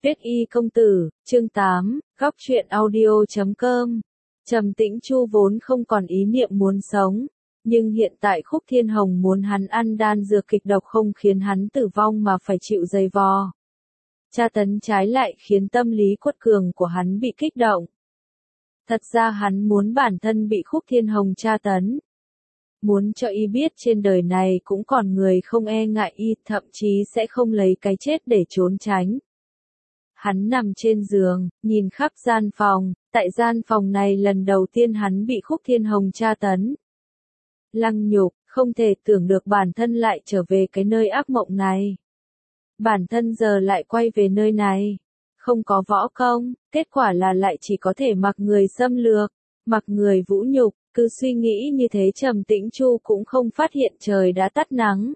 Viết y công tử, chương 8, góc truyện audio.com. Trầm Tĩnh Chu vốn không còn ý niệm muốn sống, nhưng hiện tại Khúc Thiên Hồng muốn hắn ăn đan dược kịch độc không khiến hắn tử vong mà phải chịu dày vò. Tra tấn trái lại khiến tâm lý quật cường của hắn bị kích động. Thật ra hắn muốn bản thân bị Khúc Thiên Hồng tra tấn. Muốn cho y biết trên đời này cũng còn người không e ngại y, thậm chí sẽ không lấy cái chết để trốn tránh. Hắn nằm trên giường, nhìn khắp gian phòng, tại gian phòng này lần đầu tiên hắn bị Khúc Thiên Hồng tra tấn. Lăng nhục, không thể tưởng được bản thân lại trở về cái nơi ác mộng này. Bản thân giờ lại quay về nơi này, không có võ công, kết quả là lại chỉ có thể mặc người xâm lược, mặc người vũ nhục. Cứ suy nghĩ như thế Trầm Tĩnh Chu cũng không phát hiện trời đã tắt nắng.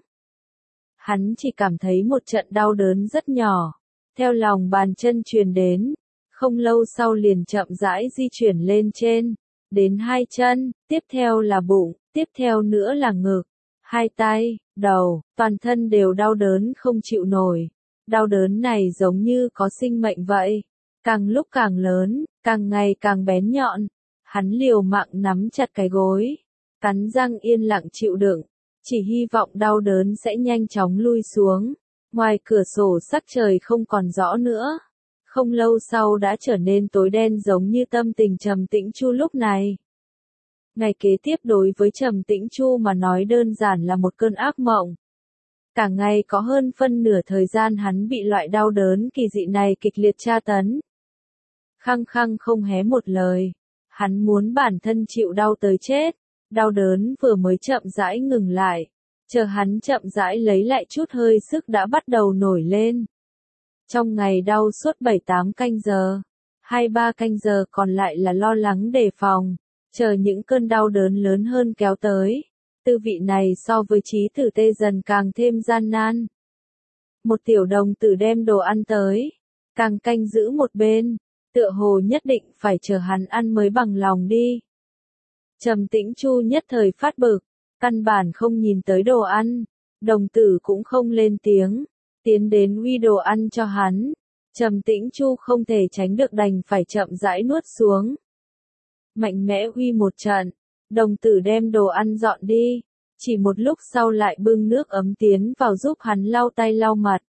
Hắn chỉ cảm thấy một trận đau đớn rất nhỏ, theo lòng bàn chân truyền đến, không lâu sau liền chậm rãi di chuyển lên trên, đến hai chân, tiếp theo là bụng, tiếp theo nữa là ngực, hai tay, đầu, toàn thân đều đau đớn không chịu nổi. Đau đớn này giống như có sinh mệnh vậy, càng lúc càng lớn, càng ngày càng bén nhọn. Hắn liều mạng nắm chặt cái gối, cắn răng yên lặng chịu đựng, chỉ hy vọng đau đớn sẽ nhanh chóng lui xuống. Ngoài cửa sổ sắc trời không còn rõ nữa, không lâu sau đã trở nên tối đen giống như tâm tình Trầm Tĩnh Chu lúc này. Ngày kế tiếp đối với Trầm Tĩnh Chu mà nói đơn giản là một cơn ác mộng. Cả ngày có hơn phân nửa thời gian hắn bị loại đau đớn kỳ dị này kịch liệt tra tấn. Khăng khăng không hé một lời. Hắn muốn bản thân chịu đau tới chết, đau đớn vừa mới chậm rãi ngừng lại, chờ hắn chậm rãi lấy lại chút hơi sức đã bắt đầu nổi lên. Trong ngày đau suốt 7-8 canh giờ, 2-3 canh giờ còn lại là lo lắng đề phòng, chờ những cơn đau đớn lớn hơn kéo tới. Tư vị này so với trí tử tê dần càng thêm gian nan. Một tiểu đồng tử đem đồ ăn tới, càng canh giữ một bên. Tựa hồ nhất định phải chờ hắn ăn mới bằng lòng đi. Trầm Tĩnh Chu nhất thời phát bực, căn bản không nhìn tới đồ ăn, đồng tử cũng không lên tiếng, tiến đến uy đồ ăn cho hắn. Trầm Tĩnh Chu không thể tránh được đành phải chậm rãi nuốt xuống. Mạnh mẽ uy một trận, đồng tử đem đồ ăn dọn đi, chỉ một lúc sau lại bưng nước ấm tiến vào giúp hắn lau tay lau mặt.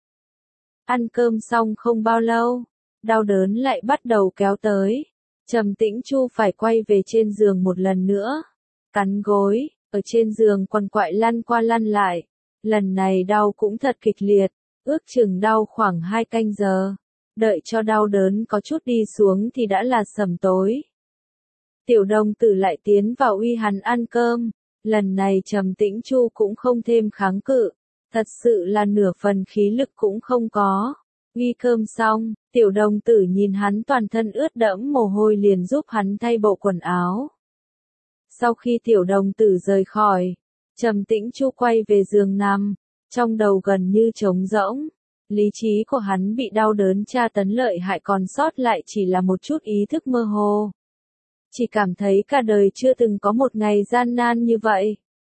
Ăn cơm xong không bao lâu, đau đớn lại bắt đầu kéo tới. Trầm Tĩnh Chu phải quay về trên giường một lần nữa. Cắn gối, ở trên giường quằn quại lăn qua lăn lại. Lần này đau cũng thật kịch liệt, ước chừng đau khoảng 2 canh giờ. Đợi cho đau đớn có chút đi xuống thì đã là sẩm tối. Tiểu đồng tử lại tiến vào uy hắn ăn cơm. Lần này Trầm Tĩnh Chu cũng không thêm kháng cự. Thật sự là nửa phần khí lực cũng không có. Uy cơm xong, tiểu đồng tử nhìn hắn toàn thân ướt đẫm mồ hôi liền giúp hắn thay bộ quần áo. Sau khi tiểu đồng tử rời khỏi, Trầm Tĩnh Chu quay về giường nằm, trong đầu gần như trống rỗng. Lý trí của hắn bị đau đớn tra tấn lợi hại còn sót lại chỉ là một chút ý thức mơ hồ. Chỉ cảm thấy cả đời chưa từng có một ngày gian nan như vậy.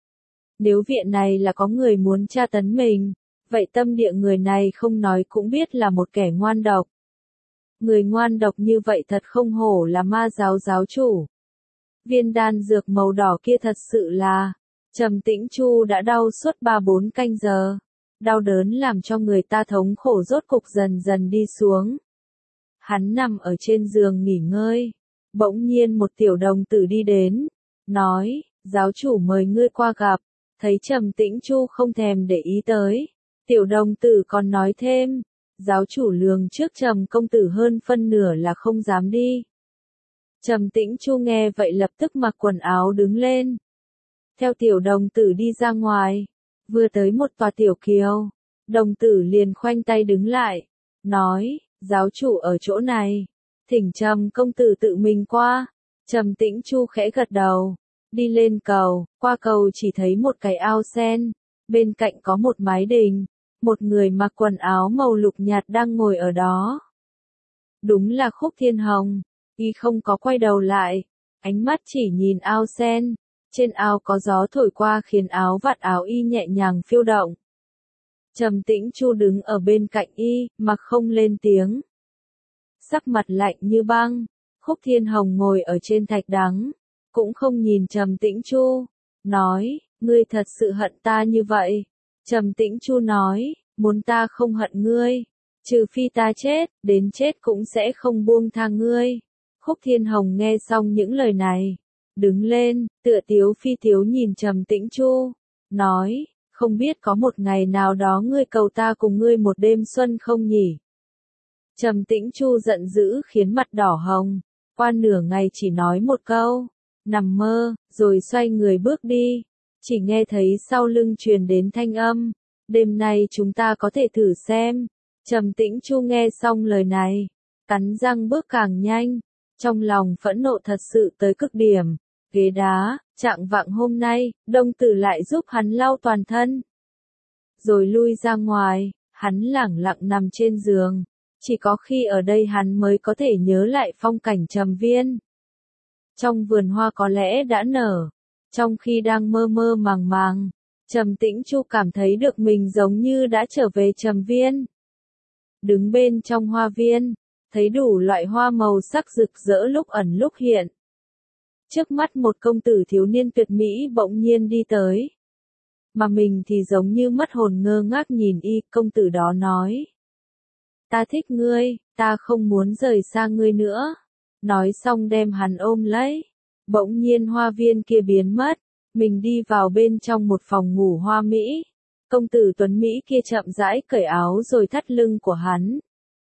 Nếu viện này là có người muốn tra tấn mình, vậy tâm địa người này không nói cũng biết là một kẻ ngoan độc. Người ngoan độc như vậy thật không hổ là ma giáo giáo chủ. Viên đan dược màu đỏ kia thật sự là, Trầm Tĩnh Chu đã đau suốt 3-4 canh giờ. Đau đớn làm cho người ta thống khổ rốt cục dần dần đi xuống. Hắn nằm ở trên giường nghỉ ngơi. Bỗng nhiên một tiểu đồng tử đi đến, nói, giáo chủ mời ngươi qua gặp. Thấy Trầm Tĩnh Chu không thèm để ý tới. Tiểu đồng tử còn nói thêm, giáo chủ lường trước Trầm công tử hơn phân nửa là không dám đi. Trầm Tĩnh Chu nghe vậy lập tức mặc quần áo đứng lên. Theo tiểu đồng tử đi ra ngoài, vừa tới một tòa tiểu kiều, đồng tử liền khoanh tay đứng lại, nói, giáo chủ ở chỗ này, thỉnh Trầm công tử tự mình qua. Trầm Tĩnh Chu khẽ gật đầu, đi lên cầu, qua cầu chỉ thấy một cái ao sen, bên cạnh có một mái đình. Một người mặc quần áo màu lục nhạt đang ngồi ở đó. Đúng là Khúc Thiên Hồng. Y không có quay đầu lại, ánh mắt chỉ nhìn ao sen. Trên ao có gió thổi qua khiến áo vạt áo y nhẹ nhàng phiêu động. Trầm Tĩnh Chu đứng ở bên cạnh y, mặc không lên tiếng. sắc mặt lạnh như băng. Khúc Thiên Hồng ngồi ở trên thạch đắng, cũng không nhìn Trầm Tĩnh Chu, nói, ngươi thật sự hận ta như vậy. Trầm Tĩnh Chu nói, muốn ta không hận ngươi, trừ phi ta chết, đến chết cũng sẽ không buông tha ngươi. Khúc Thiên Hồng nghe xong những lời này, đứng lên, tựa tiếu phi tiếu nhìn Trầm Tĩnh Chu, nói, không biết có một ngày nào đó ngươi cầu ta cùng ngươi một đêm xuân không nhỉ? Trầm Tĩnh Chu giận dữ khiến mặt đỏ hồng, qua nửa ngày chỉ nói một câu, nằm mơ, rồi xoay người bước đi. Chỉ nghe thấy sau lưng truyền đến thanh âm, đêm nay chúng ta có thể thử xem. Trầm Tĩnh Chu nghe xong lời này, cắn răng bước càng nhanh, trong lòng phẫn nộ thật sự tới cực điểm. Ghế đá, trạng vạng hôm nay, Đông Tử lại giúp hắn lau toàn thân. Rồi lui ra ngoài, hắn lẳng lặng nằm trên giường. Chỉ có khi ở đây hắn mới có thể nhớ lại phong cảnh Trầm Viên. Trong vườn hoa có lẽ đã nở. Trong khi đang mơ mơ màng màng, Trầm Tĩnh Chu cảm thấy được mình giống như đã trở về Trầm Viên. Đứng bên trong hoa viên, thấy đủ loại hoa màu sắc rực rỡ lúc ẩn lúc hiện. Trước mắt một công tử thiếu niên tuyệt mỹ bỗng nhiên đi tới. Mà mình thì giống như mất hồn ngơ ngác nhìn y, công tử đó nói. Ta thích ngươi, ta không muốn rời xa ngươi nữa. Nói xong đem hắn ôm lấy. Bỗng nhiên hoa viên kia biến mất. Mình đi vào bên trong một phòng ngủ hoa mỹ. Công tử tuấn Mỹ kia chậm rãi cởi áo rồi thắt lưng của hắn.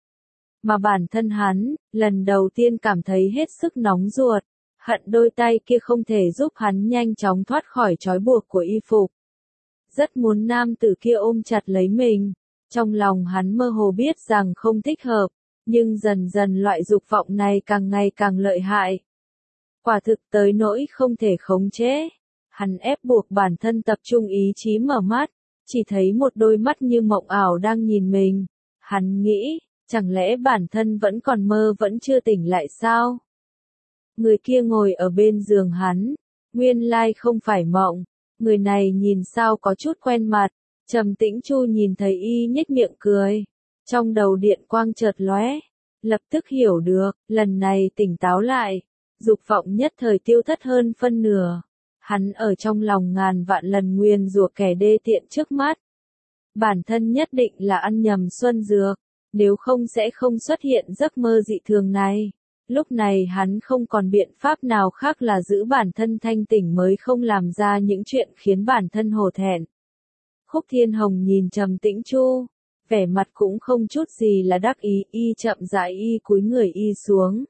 Mà bản thân hắn, lần đầu tiên cảm thấy hết sức nóng ruột. Hận đôi tay kia không thể giúp hắn nhanh chóng thoát khỏi trói buộc của y phục. Rất muốn nam tử kia ôm chặt lấy mình. Trong lòng hắn mơ hồ biết rằng không thích hợp, nhưng dần dần loại dục vọng này càng ngày càng lợi hại. Quả thực tới nỗi không thể khống chế. Hắn ép buộc bản thân tập trung ý chí mở mắt, chỉ thấy một đôi mắt như mộng ảo đang nhìn mình. Hắn nghĩ, chẳng lẽ bản thân vẫn còn mơ vẫn chưa tỉnh lại sao? Người kia ngồi ở bên giường hắn, nguyên lai không phải mộng, người này nhìn sao có chút quen mặt. Trầm Tĩnh Chu nhìn thấy y nhếch miệng cười, trong đầu điện quang chợt lóe, lập tức hiểu được, lần này tỉnh táo lại, dục vọng nhất thời tiêu thất hơn phân nửa. Hắn ở trong lòng ngàn vạn lần nguyền rủa kẻ đê tiện trước mắt. Bản thân nhất định là ăn nhầm xuân dược, nếu không sẽ không xuất hiện giấc mơ dị thường này. Lúc này hắn không còn biện pháp nào khác là giữ bản thân thanh tỉnh mới không làm ra những chuyện khiến bản thân hổ thẹn. Khúc Thiên Hồng nhìn Trầm Tĩnh Chu, vẻ mặt cũng không chút gì là đắc ý, y chậm rãi y cúi người y xuống.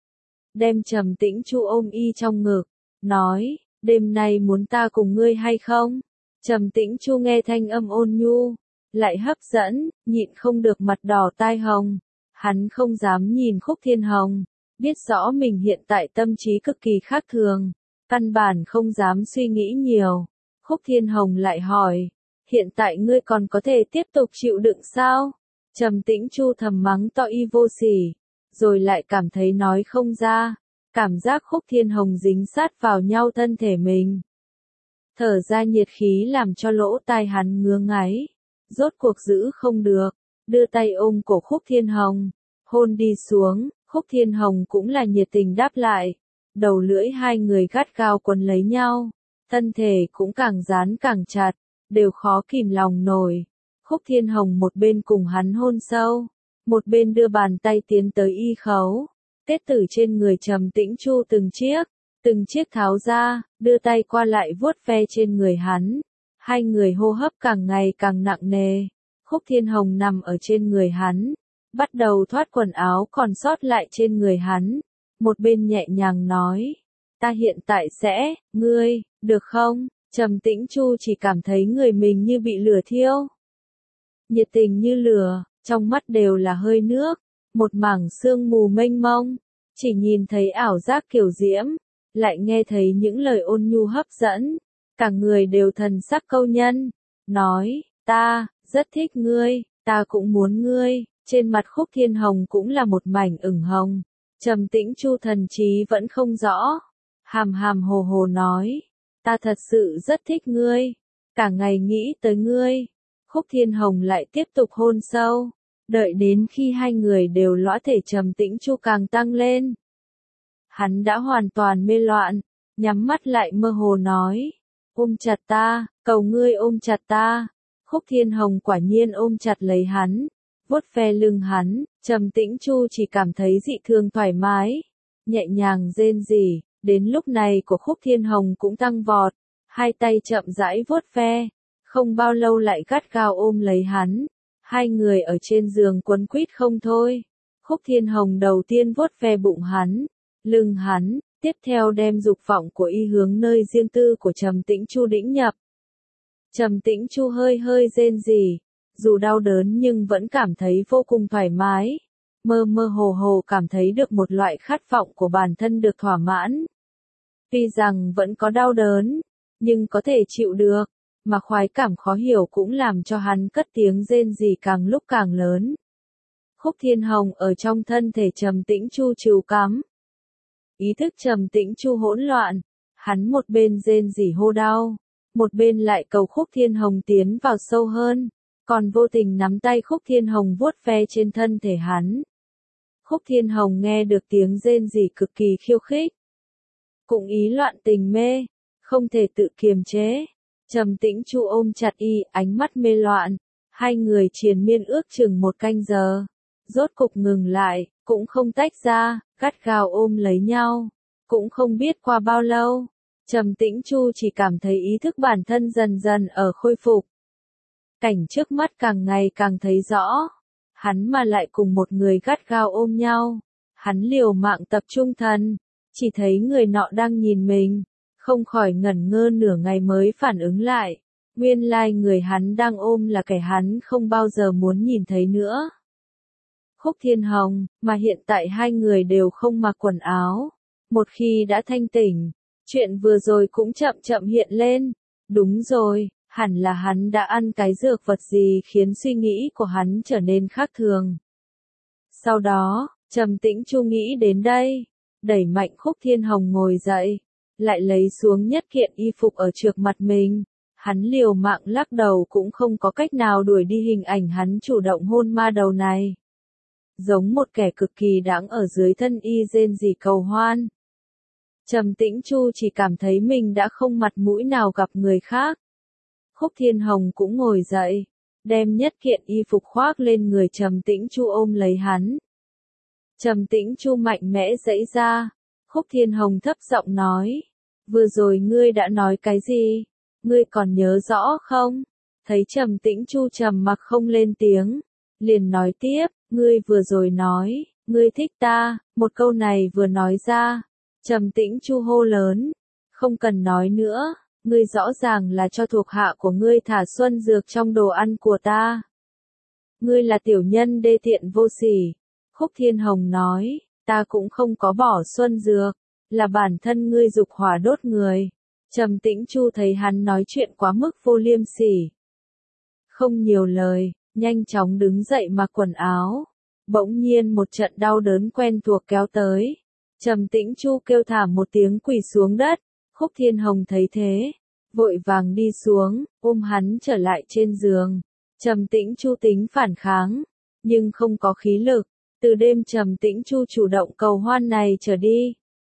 Đem Trầm Tĩnh Chu ôm y trong ngực, nói, đêm nay muốn ta cùng ngươi hay không? Trầm Tĩnh Chu nghe thanh âm ôn nhu, lại hấp dẫn, nhịn không được mặt đỏ tai hồng. Hắn không dám nhìn Khúc Thiên Hồng, biết rõ mình hiện tại tâm trí cực kỳ khác thường, căn bản không dám suy nghĩ nhiều. Khúc Thiên Hồng lại hỏi, hiện tại ngươi còn có thể tiếp tục chịu đựng sao? Trầm Tĩnh Chu thầm mắng to y vô sỉ, rồi lại cảm thấy nói không ra, cảm giác Khúc Thiên Hồng dính sát vào nhau thân thể mình. Thở ra nhiệt khí làm cho lỗ tai hắn ngứa ngáy, rốt cuộc giữ không được, đưa tay ôm cổ Khúc Thiên Hồng, hôn đi xuống. Khúc Thiên Hồng cũng là nhiệt tình đáp lại, đầu lưỡi hai người gắt gao quấn lấy nhau, thân thể cũng càng dán càng chặt, đều khó kìm lòng nổi. Khúc Thiên Hồng một bên cùng hắn hôn sâu, một bên đưa bàn tay tiến tới y khấu, tết tử trên người Trầm Tĩnh Chu từng chiếc tháo ra, đưa tay qua lại vuốt ve trên người hắn. Hai người hô hấp càng ngày càng nặng nề. Khúc Thiên Hồng nằm ở trên người hắn, bắt đầu thoát quần áo còn sót lại trên người hắn, một bên nhẹ nhàng nói, ta hiện tại sẽ, ngươi, được không? Trầm Tĩnh Chu chỉ cảm thấy người mình như bị lửa thiêu. Nhiệt tình như lửa, trong mắt đều là hơi nước, một mảng sương mù mênh mông, chỉ nhìn thấy ảo giác kiều diễm, lại nghe thấy những lời ôn nhu hấp dẫn, cả người đều thần sắc câu nhân, nói, ta, rất thích ngươi, ta cũng muốn ngươi. Trên mặt Khúc Thiên Hồng cũng là một mảnh ửng hồng. Trầm Tĩnh Chu thần trí vẫn không rõ. Hàm hàm hồ hồ nói. Ta thật sự rất thích ngươi. Cả ngày nghĩ tới ngươi. Khúc Thiên Hồng lại tiếp tục hôn sâu. Đợi đến khi hai người đều lõa thể Trầm Tĩnh Chu càng tăng lên. Hắn đã hoàn toàn mê loạn, nhắm mắt lại mơ hồ nói. Ôm chặt ta, cầu ngươi ôm chặt ta. Khúc Thiên Hồng quả nhiên ôm chặt lấy hắn, vuốt ve lưng hắn, Trầm Tĩnh Chu chỉ cảm thấy dị thường thoải mái, nhẹ nhàng rên rỉ, đến lúc này của Khúc Thiên Hồng cũng tăng vọt, hai tay chậm rãi vuốt ve, không bao lâu lại gắt gao ôm lấy hắn, hai người ở trên giường quấn quýt không thôi. Khúc Thiên Hồng đầu tiên vuốt ve bụng hắn, lưng hắn, tiếp theo đem dục vọng của y hướng nơi riêng tư của Trầm Tĩnh Chu đĩnh nhập. Trầm Tĩnh Chu hơi hơi rên rỉ, dù đau đớn nhưng vẫn cảm thấy vô cùng thoải mái, mơ mơ hồ hồ cảm thấy được một loại khát vọng của bản thân được thỏa mãn. Tuy rằng vẫn có đau đớn, nhưng có thể chịu được, mà khoái cảm khó hiểu cũng làm cho hắn cất tiếng rên rỉ càng lúc càng lớn. Khúc Thiên Hồng ở trong thân thể Trầm Tĩnh Chu trìu cắm. Ý thức Trầm Tĩnh Chu hỗn loạn, hắn một bên rên rỉ hô đau, một bên lại cầu Khúc Thiên Hồng tiến vào sâu hơn, còn vô tình nắm tay Khúc Thiên Hồng vuốt ve trên thân thể hắn. Khúc Thiên Hồng nghe được tiếng rên rỉ cực kỳ khiêu khích, cũng ý loạn tình mê, không thể tự kiềm chế. Trầm Tĩnh Chu ôm chặt y, ánh mắt mê loạn, hai người triền miên ước chừng 1 canh giờ, rốt cục ngừng lại, cũng không tách ra, gắt gao ôm lấy nhau, cũng không biết qua bao lâu. Trầm Tĩnh Chu chỉ cảm thấy ý thức bản thân dần dần ở khôi phục. Cảnh trước mắt càng ngày càng thấy rõ, hắn mà lại cùng một người gắt gao ôm nhau, hắn liều mạng tập trung thần, chỉ thấy người nọ đang nhìn mình, không khỏi ngẩn ngơ nửa ngày mới phản ứng lại, nguyên lai người hắn đang ôm là kẻ hắn không bao giờ muốn nhìn thấy nữa. Khúc Thiên Hồng, mà hiện tại hai người đều không mặc quần áo, một khi đã thanh tỉnh, chuyện vừa rồi cũng chậm chậm hiện lên, đúng rồi, hẳn là hắn đã ăn cái dược vật gì khiến suy nghĩ của hắn trở nên khác thường. Sau đó, Trầm Tĩnh Chu nghĩ đến đây, đẩy mạnh Khúc Thiên Hồng ngồi dậy, lại lấy xuống nhất kiện y phục ở trước mặt mình, hắn liều mạng lắc đầu cũng không có cách nào đuổi đi hình ảnh hắn chủ động hôn ma đầu này. Giống một kẻ cực kỳ đáng ở dưới thân y rên rỉ cầu hoan. Trầm Tĩnh Chu chỉ cảm thấy mình đã không mặt mũi nào gặp người khác. Khúc Thiên Hồng cũng ngồi dậy, đem nhất kiện y phục khoác lên người Trầm Tĩnh Chu ôm lấy hắn. Trầm Tĩnh Chu mạnh mẽ giãy ra, Khúc Thiên Hồng thấp giọng nói, vừa rồi ngươi đã nói cái gì, ngươi còn nhớ rõ không? Thấy Trầm Tĩnh Chu trầm mặc không lên tiếng, liền nói tiếp, ngươi vừa rồi nói, ngươi thích ta, một câu này vừa nói ra, Trầm Tĩnh Chu hô lớn, không cần nói nữa, ngươi rõ ràng là cho thuộc hạ của ngươi thả xuân dược trong đồ ăn của ta. Ngươi là tiểu nhân đê tiện vô sỉ. Khúc Thiên Hồng nói, ta cũng không có bỏ xuân dược, là bản thân ngươi dục hỏa đốt người. Trầm Tĩnh Chu thấy hắn nói chuyện quá mức vô liêm sỉ, không nhiều lời, nhanh chóng đứng dậy mặc quần áo. Bỗng nhiên một trận đau đớn quen thuộc kéo tới. Trầm Tĩnh Chu kêu thảm một tiếng quỳ xuống đất. Khúc Thiên Hồng thấy thế, vội vàng đi xuống, ôm hắn trở lại trên giường. Trầm Tĩnh Chu tính phản kháng, nhưng không có khí lực. Từ đêm Trầm Tĩnh Chu chủ động cầu hoan này trở đi,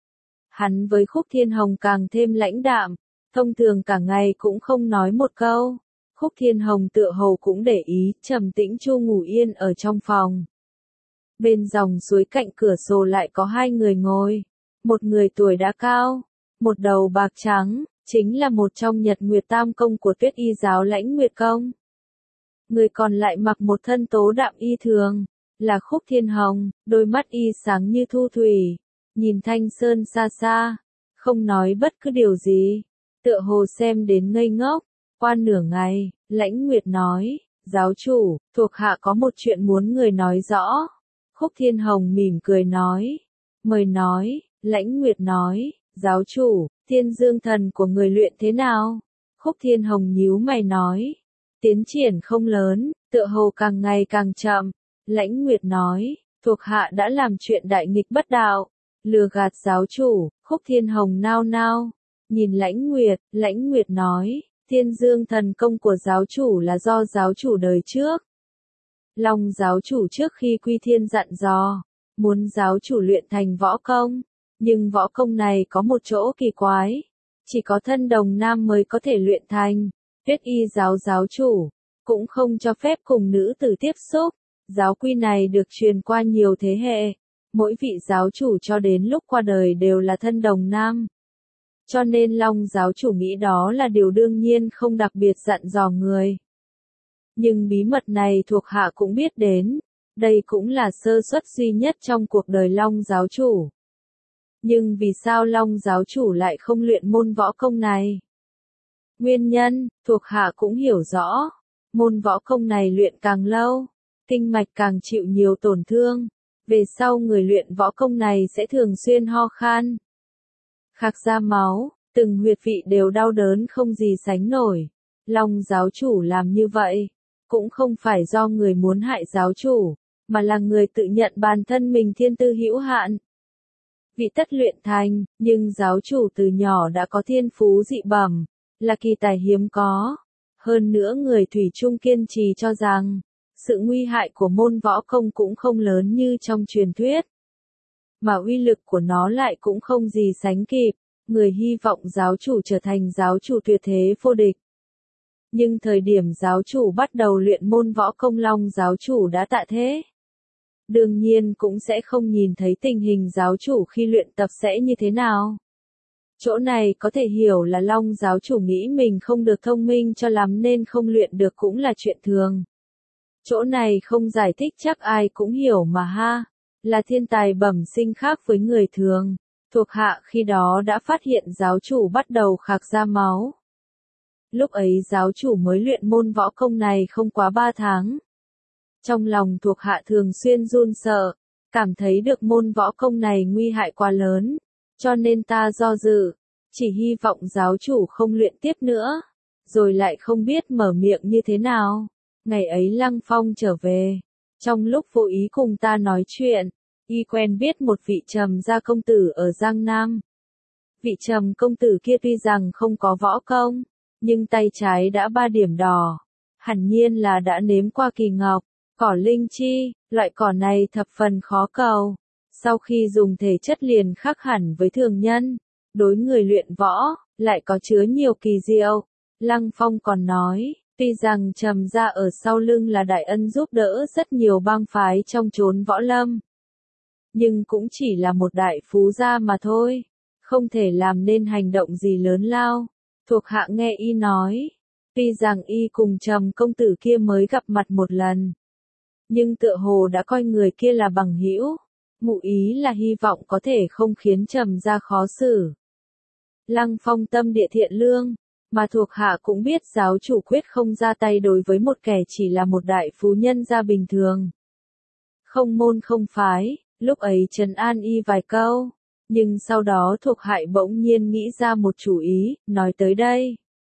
hắn với Khúc Thiên Hồng càng thêm lãnh đạm, thông thường cả ngày cũng không nói một câu. Khúc Thiên Hồng tựa hồ cũng để ý, Trầm Tĩnh Chu ngủ yên ở trong phòng. Bên dòng suối cạnh cửa sổ lại có hai người ngồi, một người tuổi đã cao, một đầu bạc trắng, chính là một trong Nhật Nguyệt Tam Công của Tuyết Y giáo Lãnh Nguyệt Công. Người còn lại mặc một thân tố đạm y thường, là Khúc Thiên Hồng, đôi mắt y sáng như thu thủy, nhìn Thanh Sơn xa xa, không nói bất cứ điều gì, tựa hồ xem đến ngây ngốc. Qua nửa ngày, Lãnh Nguyệt nói, giáo chủ, thuộc hạ có một chuyện muốn người nói rõ. Khúc Thiên Hồng mỉm cười nói, mời nói. Lãnh Nguyệt nói, giáo chủ, Thiên Dương thần của người luyện thế nào? Khúc Thiên Hồng nhíu mày nói, tiến triển không lớn, tựa hồ càng ngày càng chậm. Lãnh Nguyệt nói, thuộc hạ đã làm chuyện đại nghịch bất đạo, lừa gạt giáo chủ. Khúc Thiên Hồng nao nao, nhìn Lãnh Nguyệt nói, Thiên Dương thần công của giáo chủ là do giáo chủ đời trước Long giáo chủ trước khi quy thiên dặn dò, muốn giáo chủ luyện thành võ công, nhưng võ công này có một chỗ kỳ quái, chỉ có thân đồng nam mới có thể luyện thành. Tuyết y giáo giáo chủ cũng không cho phép cùng nữ tử tiếp xúc. Giáo quy này được truyền qua nhiều thế hệ, mỗi vị giáo chủ cho đến lúc qua đời đều là thân đồng nam. Cho nên Long giáo chủ nghĩ đó là điều đương nhiên, không đặc biệt dặn dò người. Nhưng bí mật này thuộc hạ cũng biết đến, đây cũng là sơ suất duy nhất trong cuộc đời Long giáo chủ. Nhưng vì sao Long giáo chủ lại không luyện môn võ công này? Nguyên nhân, thuộc hạ cũng hiểu rõ, môn võ công này luyện càng lâu, kinh mạch càng chịu nhiều tổn thương, về sau người luyện võ công này sẽ thường xuyên ho khan, khạc ra máu, từng huyệt vị đều đau đớn không gì sánh nổi. Long giáo chủ làm như vậy, cũng không phải do người muốn hại giáo chủ, mà là người tự nhận bản thân mình thiên tư hữu hạn. Vị tất luyện thành, nhưng giáo chủ từ nhỏ đã có thiên phú dị bẩm, là kỳ tài hiếm có. Hơn nữa người thủy chung kiên trì cho rằng, sự nguy hại của môn võ công cũng không lớn như trong truyền thuyết, mà uy lực của nó lại cũng không gì sánh kịp. Người hy vọng giáo chủ trở thành giáo chủ tuyệt thế vô địch. Nhưng thời điểm giáo chủ bắt đầu luyện môn võ công, Long giáo chủ đã tạ thế. Đương nhiên cũng sẽ không nhìn thấy tình hình giáo chủ khi luyện tập sẽ như thế nào. Chỗ này có thể hiểu là Long giáo chủ nghĩ mình không được thông minh cho lắm nên không luyện được cũng là chuyện thường. Chỗ này không giải thích chắc ai cũng hiểu mà ha, là thiên tài bẩm sinh khác với người thường. Thuộc hạ khi đó đã phát hiện giáo chủ bắt đầu khạc ra máu. Lúc ấy giáo chủ mới luyện môn võ công này không quá 3 tháng. Trong lòng thuộc hạ thường xuyên run sợ, cảm thấy được môn võ công này nguy hại quá lớn, cho nên ta do dự, chỉ hy vọng giáo chủ không luyện tiếp nữa, rồi lại không biết mở miệng như thế nào. Ngày ấy Lăng Phong trở về, trong lúc vô ý cùng ta nói chuyện, y quen biết một vị Trầm gia công tử ở Giang Nam. Vị Trầm công tử kia tuy rằng không có võ công, nhưng tay trái đã 3 điểm đỏ, hẳn nhiên là đã nếm qua kỳ ngọc, cỏ linh chi, loại cỏ này thập phần khó cầu. Sau khi dùng thể chất liền khác hẳn với thường nhân, đối người luyện võ, lại có chứa nhiều kỳ diệu. Lăng Phong còn nói, tuy rằng Trầm gia ở sau lưng là đại ân giúp đỡ rất nhiều bang phái trong chốn võ lâm, nhưng cũng chỉ là một đại phú gia mà thôi, không thể làm nên hành động gì lớn lao. Thuộc hạ nghe y nói, tuy rằng y cùng Trầm công tử kia mới gặp mặt một lần, nhưng tựa hồ đã coi người kia là bằng hữu, ngụ ý là hy vọng có thể không khiến Trầm gia khó xử. Lăng Phong tâm địa thiện lương, mà thuộc hạ cũng biết giáo chủ quyết không ra tay đối với một kẻ chỉ là một đại phú nhân gia bình thường. Không môn không phái, lúc ấy trấn an y vài câu, nhưng sau đó thuộc hạ bỗng nhiên nghĩ ra một chủ ý, nói tới đây.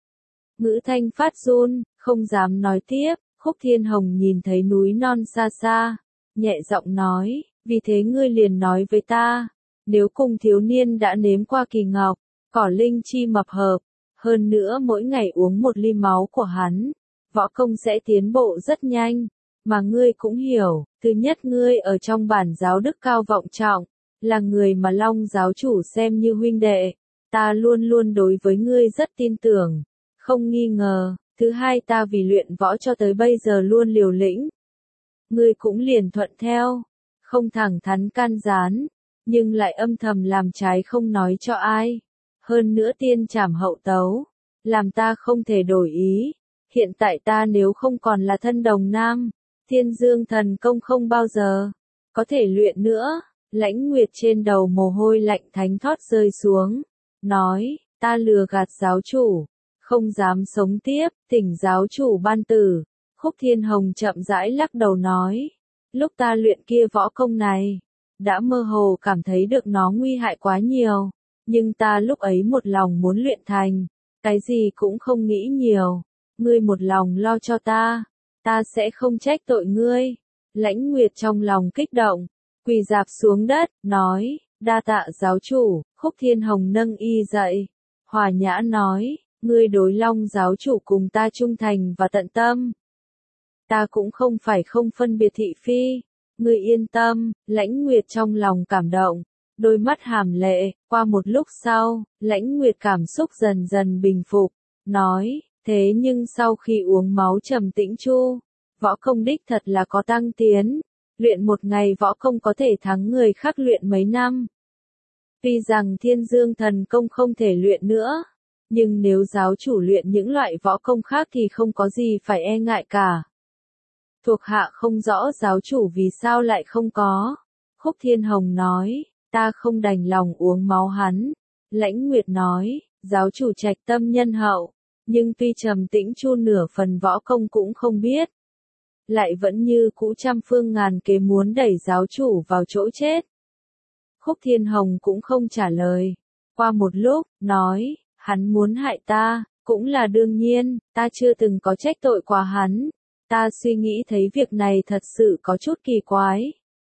Ngữ thanh phát run, không dám nói tiếp. Khúc Thiên Hồng nhìn thấy núi non xa xa, nhẹ giọng nói, vì thế ngươi liền nói với ta, nếu cùng thiếu niên đã nếm qua kỳ ngọc, cỏ linh chi mập hợp, hơn nữa mỗi ngày uống một ly máu của hắn, võ công sẽ tiến bộ rất nhanh, mà ngươi cũng hiểu, thứ nhất ngươi ở trong bản giáo đức cao vọng trọng, là người mà Long giáo chủ xem như huynh đệ, ta luôn luôn đối với ngươi rất tin tưởng, không nghi ngờ. Thứ hai ta vì luyện võ cho tới bây giờ luôn liều lĩnh. Ngươi cũng liền thuận theo, không thẳng thắn can gián, nhưng lại âm thầm làm trái không nói cho ai. Hơn nữa tiên trảm hậu tấu, làm ta không thể đổi ý. Hiện tại ta nếu không còn là thân đồng nam, Thiên Dương thần công không bao giờ có thể luyện nữa. Lãnh Nguyệt trên đầu mồ hôi lạnh thánh thót rơi xuống, nói, ta lừa gạt giáo chủ. Không dám sống tiếp, thỉnh giáo chủ ban tử. Khúc Thiên Hồng chậm rãi lắc đầu nói, lúc ta luyện kia võ công này, đã mơ hồ cảm thấy được nó nguy hại quá nhiều, nhưng ta lúc ấy một lòng muốn luyện thành, cái gì cũng không nghĩ nhiều, ngươi một lòng lo cho ta sẽ không trách tội ngươi. Lãnh Nguyệt trong lòng kích động, quỳ rạp xuống đất, nói, đa tạ giáo chủ. Khúc Thiên Hồng nâng y dậy, hòa nhã nói, ngươi đối Long giáo chủ cùng ta trung thành và tận tâm. ta cũng không phải không phân biệt thị phi. Ngươi yên tâm, Lãnh Nguyệt trong lòng cảm động, đôi mắt hàm lệ, qua một lúc sau, Lãnh Nguyệt cảm xúc dần dần bình phục, nói, thế nhưng sau khi uống máu Trầm Tĩnh Chu, võ công đích thật là có tăng tiến, luyện một ngày võ công có thể thắng người khác luyện mấy năm. Tuy rằng Thiên Dương thần công không thể luyện nữa, nhưng nếu giáo chủ luyện những loại võ công khác thì không có gì phải e ngại cả. Thuộc hạ không rõ giáo chủ vì sao lại không có. Khúc Thiên Hồng nói, ta không đành lòng uống máu hắn. Lãnh Nguyệt nói, giáo chủ trạch tâm nhân hậu, nhưng tuy Trầm Tĩnh Chu nửa phần võ công cũng không biết, lại vẫn như cũ trăm phương ngàn kế muốn đẩy giáo chủ vào chỗ chết. Khúc Thiên Hồng cũng không trả lời. Qua một lúc, nói, hắn muốn hại ta, cũng là đương nhiên, ta chưa từng có trách tội qua hắn. Ta suy nghĩ thấy việc này thật sự có chút kỳ quái.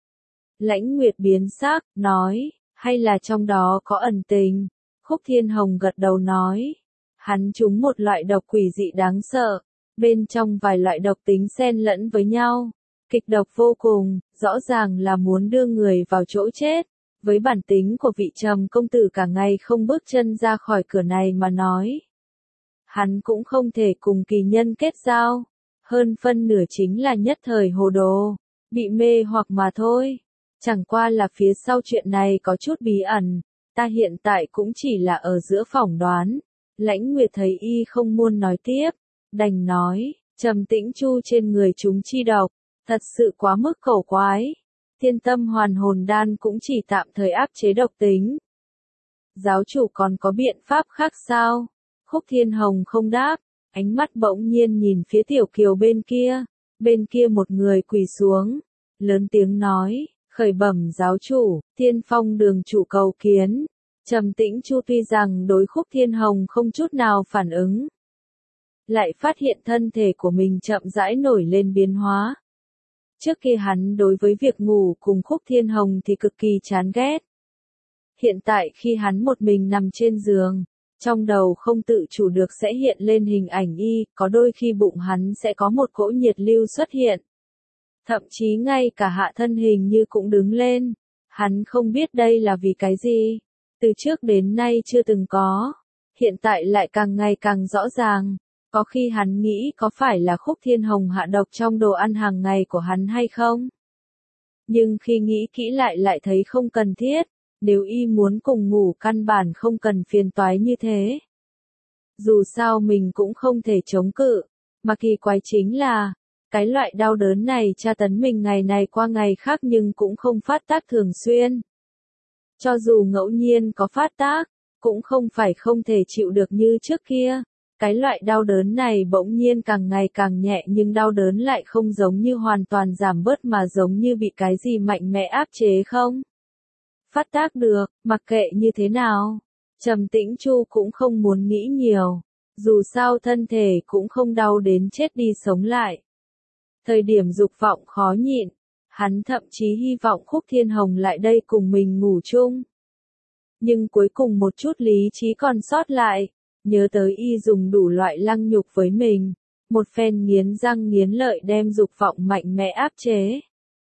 Lãnh Nguyệt biến sắc, nói, hay là trong đó có ẩn tình. Khúc Thiên Hồng gật đầu nói, hắn trúng một loại độc quỷ dị đáng sợ, bên trong vài loại độc tính xen lẫn với nhau, kịch độc vô cùng, rõ ràng là muốn đưa người vào chỗ chết. Với bản tính của vị Trầm công tử cả ngày không bước chân ra khỏi cửa này mà nói, hắn cũng không thể cùng kỳ nhân kết giao, hơn phân nửa chính là nhất thời hồ đồ, bị mê hoặc mà thôi. Chẳng qua là phía sau chuyện này có chút bí ẩn, ta hiện tại cũng chỉ là ở giữa phỏng đoán. Lãnh Nguyệt thấy y không muốn nói tiếp, đành nói, Trầm Tĩnh Chu trên người chúng chi độc, thật sự quá mức cổ quái. Thiên Tâm Hoàn Hồn Đan cũng chỉ tạm thời áp chế độc tính. Giáo chủ còn có biện pháp khác sao? Khúc Thiên Hồng không đáp, ánh mắt bỗng nhiên nhìn phía Tiểu Kiều bên kia một người quỳ xuống, lớn tiếng nói, khởi bẩm giáo chủ, Thiên Phong đường chủ cầu kiến. Trầm Tĩnh Chu tuy rằng đối Khúc Thiên Hồng không chút nào phản ứng, lại phát hiện thân thể của mình chậm rãi nổi lên biến hóa. Trước kia hắn đối với việc ngủ cùng Khúc Thiên Hồng thì cực kỳ chán ghét. Hiện tại khi hắn một mình nằm trên giường, trong đầu không tự chủ được sẽ hiện lên hình ảnh y, có đôi khi bụng hắn sẽ có một cỗ nhiệt lưu xuất hiện. Thậm chí ngay cả hạ thân hình như cũng đứng lên. Hắn không biết đây là vì cái gì. Từ trước đến nay chưa từng có. Hiện tại lại càng ngày càng rõ ràng. Có khi hắn nghĩ có phải là Khúc Thiên Hồng hạ độc trong đồ ăn hàng ngày của hắn hay không? Nhưng khi nghĩ kỹ lại thấy không cần thiết. Nếu y muốn cùng ngủ căn bản không cần phiền toái như thế. Dù sao mình cũng không thể chống cự. Mà kỳ quái chính là, cái loại đau đớn này tra tấn mình ngày này qua ngày khác nhưng cũng không phát tác thường xuyên. Cho dù ngẫu nhiên có phát tác, cũng không phải không thể chịu được như trước kia. Cái loại đau đớn này bỗng nhiên càng ngày càng nhẹ nhưng đau đớn lại không giống như hoàn toàn giảm bớt mà giống như bị cái gì mạnh mẽ áp chế không. Phát tác được, mặc kệ như thế nào. Trầm Tĩnh Chu cũng không muốn nghĩ nhiều. Dù sao thân thể cũng không đau đến chết đi sống lại. Thời điểm dục vọng khó nhịn, hắn thậm chí hy vọng Khúc Thiên Hồng lại đây cùng mình ngủ chung. Nhưng cuối cùng một chút lý trí còn sót lại, nhớ tới y dùng đủ loại lăng nhục với mình, một phen nghiến răng nghiến lợi đem dục vọng mạnh mẽ áp chế.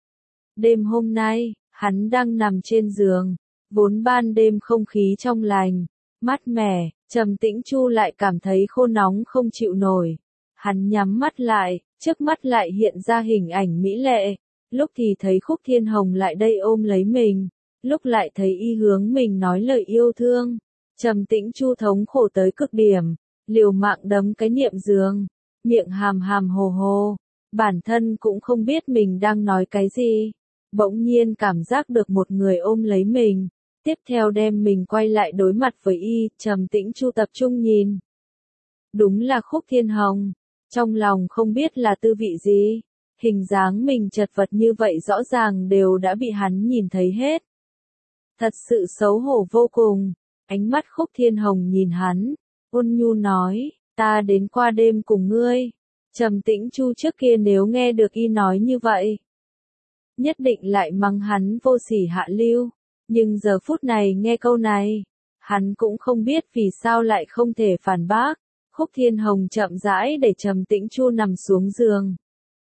Đêm hôm nay, hắn đang nằm trên giường, vốn ban đêm không khí trong lành, mát mẻ, Trầm Tĩnh Chu lại cảm thấy khô nóng không chịu nổi. Hắn nhắm mắt lại, trước mắt lại hiện ra hình ảnh mỹ lệ, lúc thì thấy Khúc Thiên Hồng lại đây ôm lấy mình, lúc lại thấy y hướng mình nói lời yêu thương. Trầm Tĩnh Chu thống khổ tới cực điểm, liều mạng đấm cái niệm giường, miệng hàm hàm hồ hồ, bản thân cũng không biết mình đang nói cái gì. Bỗng nhiên cảm giác được một người ôm lấy mình, tiếp theo đem mình quay lại đối mặt với y, Trầm Tĩnh Chu tập trung nhìn. Đúng là Khúc Thiên Hồng, trong lòng không biết là tư vị gì, hình dáng mình chật vật như vậy rõ ràng đều đã bị hắn nhìn thấy hết. Thật sự xấu hổ vô cùng, ánh mắt Khúc Thiên Hồng nhìn hắn, ôn nhu nói, ta đến qua đêm cùng ngươi. Trầm Tĩnh Chu trước kia nếu nghe được y nói như vậy, nhất định lại mắng hắn vô sỉ hạ lưu, nhưng giờ phút này nghe câu này, hắn cũng không biết vì sao lại không thể phản bác. Khúc Thiên Hồng chậm rãi để Trầm Tĩnh Chu nằm xuống giường.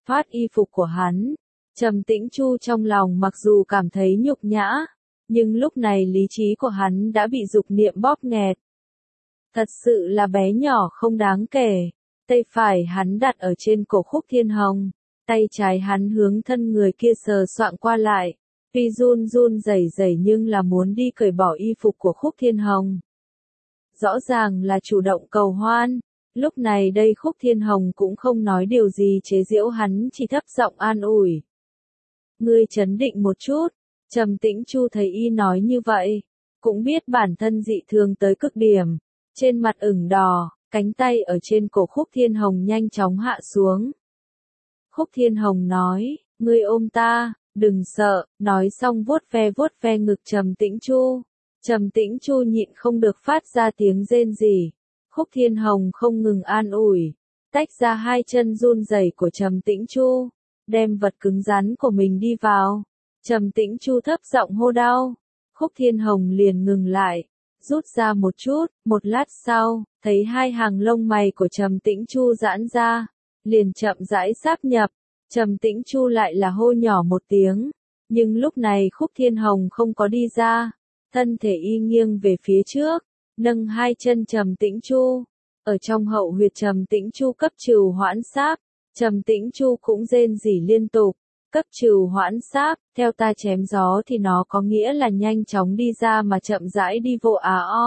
phát y phục của hắn. Trầm Tĩnh Chu trong lòng mặc dù cảm thấy nhục nhã, nhưng lúc này lý trí của hắn đã bị dục niệm bóp nghẹt. Thật sự là bé nhỏ không đáng kể. Tay phải hắn đặt ở trên cổ Khúc Thiên Hồng, tay trái hắn hướng thân người kia sờ soạng qua lại, tuy run run rẩy rẩy nhưng là muốn đi cởi bỏ y phục của Khúc Thiên Hồng. Rõ ràng là chủ động cầu hoan. Lúc này đây Khúc Thiên Hồng cũng không nói điều gì chế giễu hắn, chỉ thấp giọng an ủi. Ngươi trấn định một chút. Trầm Tĩnh Chu thấy y nói như vậy, cũng biết bản thân dị thường tới cực điểm, trên mặt ửng đỏ, cánh tay ở trên cổ Khúc Thiên Hồng nhanh chóng hạ xuống. Khúc Thiên Hồng nói, ngươi ôm ta, đừng sợ, nói xong vuốt ve ngực Trầm Tĩnh Chu. Trầm Tĩnh Chu nhịn không được phát ra tiếng rên rỉ. Khúc Thiên Hồng không ngừng an ủi, tách ra hai chân run rẩy của Trầm Tĩnh Chu, đem vật cứng rắn của mình đi vào. Trầm Tĩnh Chu thấp giọng hô đau. Khúc Thiên Hồng liền ngừng lại, rút ra một chút, một lát sau, thấy hai hàng lông mày của Trầm Tĩnh Chu giãn ra, liền chậm rãi sáp nhập. Trầm Tĩnh Chu lại là hô nhỏ một tiếng, nhưng lúc này Khúc Thiên Hồng không có đi ra, thân thể y nghiêng về phía trước, nâng hai chân Trầm Tĩnh Chu, ở trong hậu huyệt Trầm Tĩnh Chu cấp trừ hoãn sáp. Trầm Tĩnh Chu cũng rên rỉ liên tục. Cấp trừ hoãn sáp, theo ta chém gió thì nó có nghĩa là nhanh chóng đi ra mà chậm rãi đi vô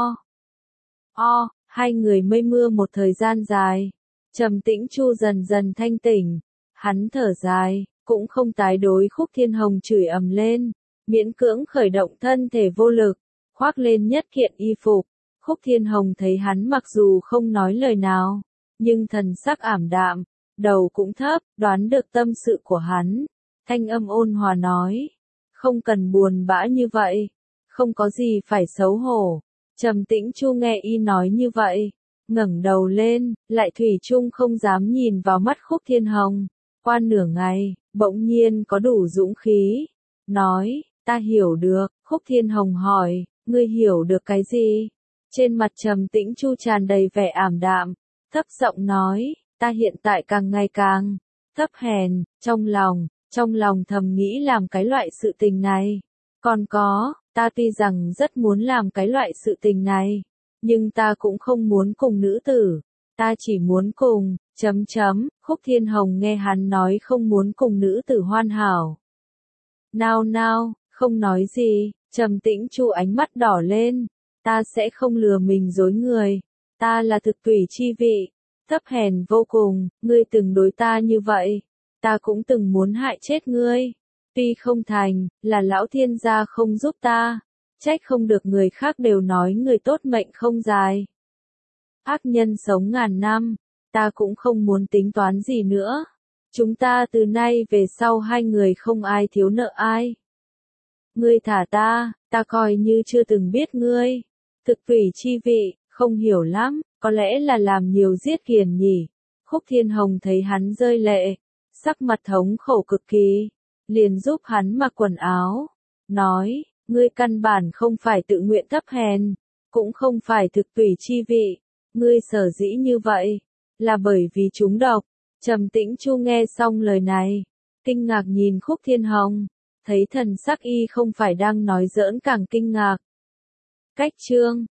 hai người mây mưa một thời gian dài. Trầm Tĩnh Chu dần dần thanh tỉnh, hắn thở dài, cũng không tái đối Khúc Thiên Hồng chửi ầm lên, miễn cưỡng khởi động thân thể vô lực, khoác lên nhất kiện y phục. Khúc Thiên Hồng thấy hắn mặc dù không nói lời nào, nhưng thần sắc ảm đạm, đầu cũng thấp, đoán được tâm sự của hắn. Thanh âm ôn hòa nói, không cần buồn bã như vậy, không có gì phải xấu hổ. Trầm Tĩnh Chu nghe y nói như vậy, ngẩng đầu lên, lại thủy chung không dám nhìn vào mắt Khúc Thiên Hồng. Qua nửa ngày, bỗng nhiên có đủ dũng khí, nói, ta hiểu được. Khúc Thiên Hồng hỏi, ngươi hiểu được cái gì? Trên mặt Trầm Tĩnh Chu tràn đầy vẻ ảm đạm, thấp giọng nói, ta hiện tại càng ngày càng thấp hèn, trong lòng thầm nghĩ làm cái loại sự tình này. Còn có, ta tuy rằng rất muốn làm cái loại sự tình này, nhưng ta cũng không muốn cùng nữ tử, ta chỉ muốn cùng, Khúc Thiên Hồng nghe hắn nói không muốn cùng nữ tử hoàn hảo. Nào, không nói gì. Trầm Tĩnh Chu ánh mắt đỏ lên, ta sẽ không lừa mình dối người, ta là thực tùy chi vị, thấp hèn vô cùng, ngươi từng đối ta như vậy, ta cũng từng muốn hại chết ngươi. Tuy không thành, là lão thiên gia không giúp ta, trách không được người khác đều nói người tốt mệnh không dài. Ác nhân sống ngàn năm, ta cũng không muốn tính toán gì nữa. Chúng ta từ nay về sau hai người không ai thiếu nợ ai. Ngươi thả ta coi như chưa từng biết ngươi. Thực tùy chi vị, không hiểu lắm, có lẽ là làm nhiều giết kiền nhỉ. Khúc Thiên Hồng thấy hắn rơi lệ, sắc mặt thống khổ cực kỳ, liền giúp hắn mặc quần áo, nói, ngươi căn bản không phải tự nguyện thấp hèn, cũng không phải thực tùy chi vị, ngươi sở dĩ như vậy, là bởi vì trúng độc. Trầm Tĩnh Chu nghe xong lời này, kinh ngạc nhìn Khúc Thiên Hồng, thấy thần sắc y không phải đang nói giỡn càng kinh ngạc. Cách chương